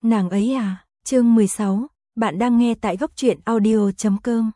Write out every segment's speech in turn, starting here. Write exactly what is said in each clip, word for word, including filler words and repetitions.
Nàng ấy à, chương mười sáu, bạn đang nghe tại góc truyện audio chấm com.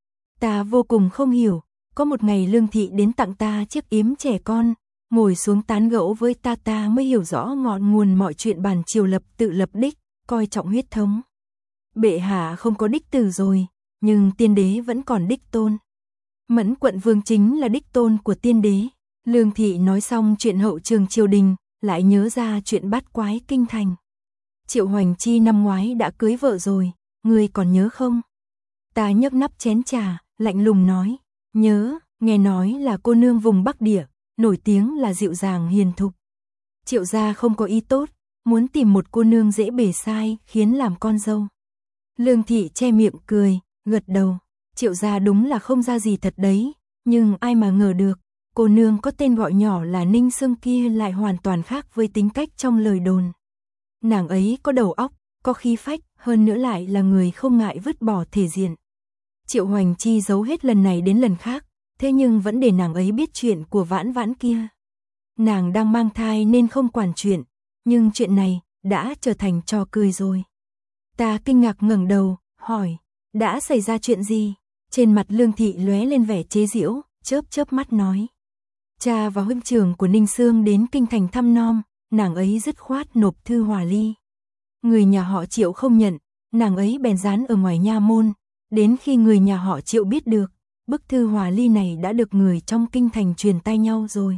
Ta vô cùng không hiểu, có một ngày Lương Thị đến tặng ta chiếc yếm trẻ con, ngồi xuống tán gẫu với ta ta mới hiểu rõ ngọn nguồn mọi chuyện bản triều lập tự lập đích, coi trọng huyết thống. Bệ hạ không có đích tử rồi, nhưng tiên đế vẫn còn đích tôn. Mẫn quận vương chính là đích tôn của tiên đế. Lương Thị nói xong chuyện hậu trường triều đình, lại nhớ ra chuyện bát quái kinh thành. Triệu Hoành Chi năm ngoái đã cưới vợ rồi, ngươi còn nhớ không? Ta nhấp nắp chén trà, lạnh lùng nói, nhớ, nghe nói là cô nương vùng Bắc Địa, nổi tiếng là dịu dàng hiền thục. Triệu gia không có ý tốt, muốn tìm một cô nương dễ bề sai, khiến làm con dâu. Lương Thị che miệng cười, gật đầu, Triệu gia đúng là không ra gì thật đấy, nhưng ai mà ngờ được, cô nương có tên gọi nhỏ là Ninh Sương kia lại hoàn toàn khác với tính cách trong lời đồn. Nàng ấy có đầu óc, có khí phách, hơn nữa lại là người không ngại vứt bỏ thể diện. Triệu Hoành Chi giấu hết lần này đến lần khác, thế nhưng vẫn để nàng ấy biết chuyện của Vãn Vãn kia. Nàng đang mang thai nên không quản chuyện, nhưng chuyện này đã trở thành trò cười rồi. Ta kinh ngạc ngẩng đầu, hỏi, đã xảy ra chuyện gì? Trên mặt Lương Thị lóe lên vẻ chế giễu, chớp chớp mắt nói. Cha và huynh trưởng của Ninh Sương đến kinh thành thăm nom, nàng ấy dứt khoát nộp thư hòa ly. Người nhà họ Triệu không nhận, nàng ấy bèn dán ở ngoài nha môn, đến khi người nhà họ Triệu biết được, bức thư hòa ly này đã được người trong kinh thành truyền tay nhau rồi.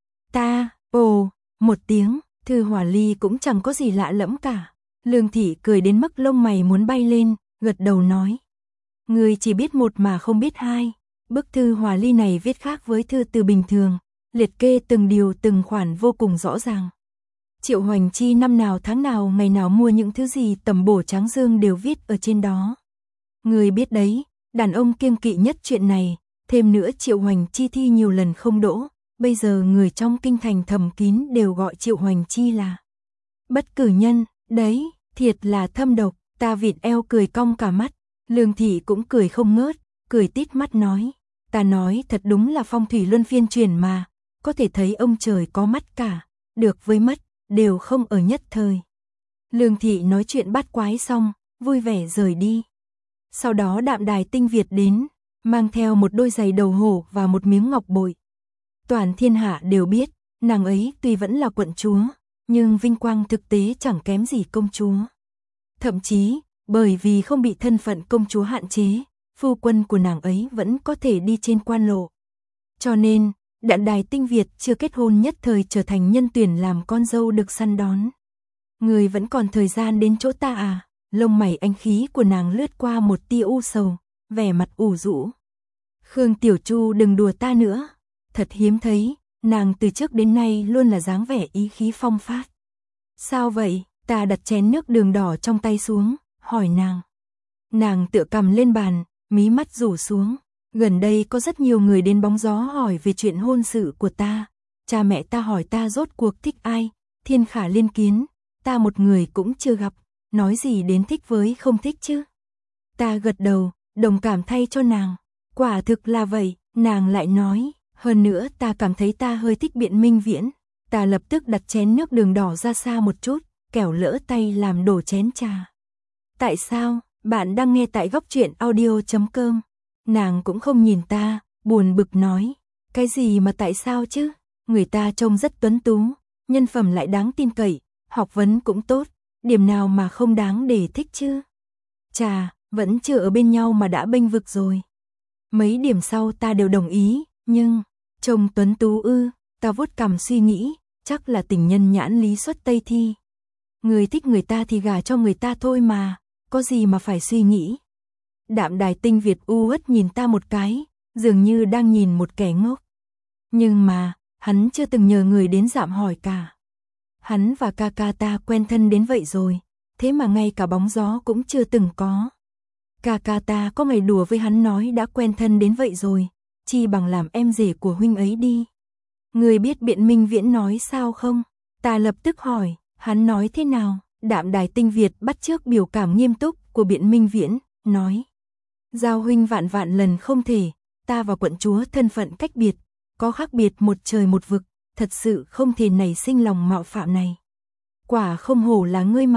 Ta, ồ, một tiếng, thư hòa ly cũng chẳng có gì lạ lẫm cả. Lương Thị cười đến mức lông mày muốn bay lên, gật đầu nói. Người chỉ biết một mà không biết hai, bức thư hòa ly này viết khác với thư từ bình thường, liệt kê từng điều từng khoản vô cùng rõ ràng. Triệu Hoành Chi năm nào tháng nào ngày nào mua những thứ gì tầm bổ tráng dương đều viết ở trên đó. Người biết đấy, đàn ông kiêng kỵ nhất chuyện này, thêm nữa Triệu Hoành Chi thi nhiều lần không đỗ, bây giờ người trong kinh thành thầm kín đều gọi Triệu Hoành Chi là bất cử nhân, đấy, thiệt là thâm độc. Ta vịt eo cười cong cả mắt, Lương Thị cũng cười không ngớt, cười tít mắt nói, ta nói thật đúng là phong thủy luân phiên chuyển mà, có thể thấy ông trời có mắt cả, được với mất, đều không ở nhất thời. Lương Thị nói chuyện bát quái xong, vui vẻ rời đi. Sau đó Đạm Đài Tinh Việt đến, mang theo một đôi giày đầu hổ và một miếng ngọc bội. Toàn thiên hạ đều biết, nàng ấy tuy vẫn là quận chúa, nhưng vinh quang thực tế chẳng kém gì công chúa. Thậm chí, bởi vì không bị thân phận công chúa hạn chế, phu quân của nàng ấy vẫn có thể đi trên quan lộ. Cho nên, Đạm Đài Tinh Việt chưa kết hôn nhất thời trở thành nhân tuyển làm con dâu được săn đón. Người vẫn còn thời gian đến chỗ ta à? Lông mày anh khí của nàng lướt qua một tia u sầu, vẻ mặt ủ rũ. Khương Tiểu Chu đừng đùa ta nữa. Thật hiếm thấy, nàng từ trước đến nay luôn là dáng vẻ ý khí phong phát. Sao vậy? Ta đặt chén nước đường đỏ trong tay xuống, hỏi nàng. Nàng tựa cằm lên bàn, mí mắt rủ xuống. Gần đây có rất nhiều người đến bóng gió hỏi về chuyện hôn sự của ta. Cha mẹ ta hỏi ta rốt cuộc thích ai, thiên khả liên kiến, ta một người cũng chưa gặp, nói gì đến thích với không thích chứ. Ta gật đầu, đồng cảm thay cho nàng. Quả thực là vậy, nàng lại nói, hơn nữa ta cảm thấy ta hơi thích Biện Minh Viễn. Ta lập tức đặt chén nước đường đỏ ra xa một chút, kẻo lỡ tay làm đổ chén trà. Tại sao? Bạn đang nghe tại góc truyện audio chấm com. Nàng cũng không nhìn ta, buồn bực nói. Cái gì mà tại sao chứ? Người ta trông rất tuấn tú, nhân phẩm lại đáng tin cậy, học vấn cũng tốt, điểm nào mà không đáng để thích chứ? Chà, vẫn chưa ở bên nhau mà đã bênh vực rồi. Mấy điểm sau ta đều đồng ý, nhưng trông tuấn tú ư? Ta vuốt cằm suy nghĩ, chắc là tình nhân nhãn lý xuất Tây thi. Người thích người ta thì gả cho người ta thôi mà, có gì mà phải suy nghĩ. Đạm Đài Tinh Việt u uất nhìn ta một cái, dường như đang nhìn một kẻ ngốc. Nhưng mà, hắn chưa từng nhờ người đến dạm hỏi cả. Hắn và ca ca ta quen thân đến vậy rồi, thế mà ngay cả bóng gió cũng chưa từng có. Ca ca ta có ngày đùa với hắn nói đã quen thân đến vậy rồi, chi bằng làm em rể của huynh ấy đi. Người biết Biện Minh Viễn nói sao không? Ta lập tức hỏi, hắn nói thế nào? Đạm Đài Tinh Việt bắt chước biểu cảm nghiêm túc của Biện Minh Viễn, nói. Giao huynh vạn vạn lần không thể, ta và quận chúa thân phận cách biệt, có khác biệt một trời một vực, thật sự không thể nảy sinh lòng mạo phạm này. Quả không hổ là ngươi mà,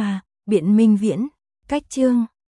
Biện Minh Viễn, cách chương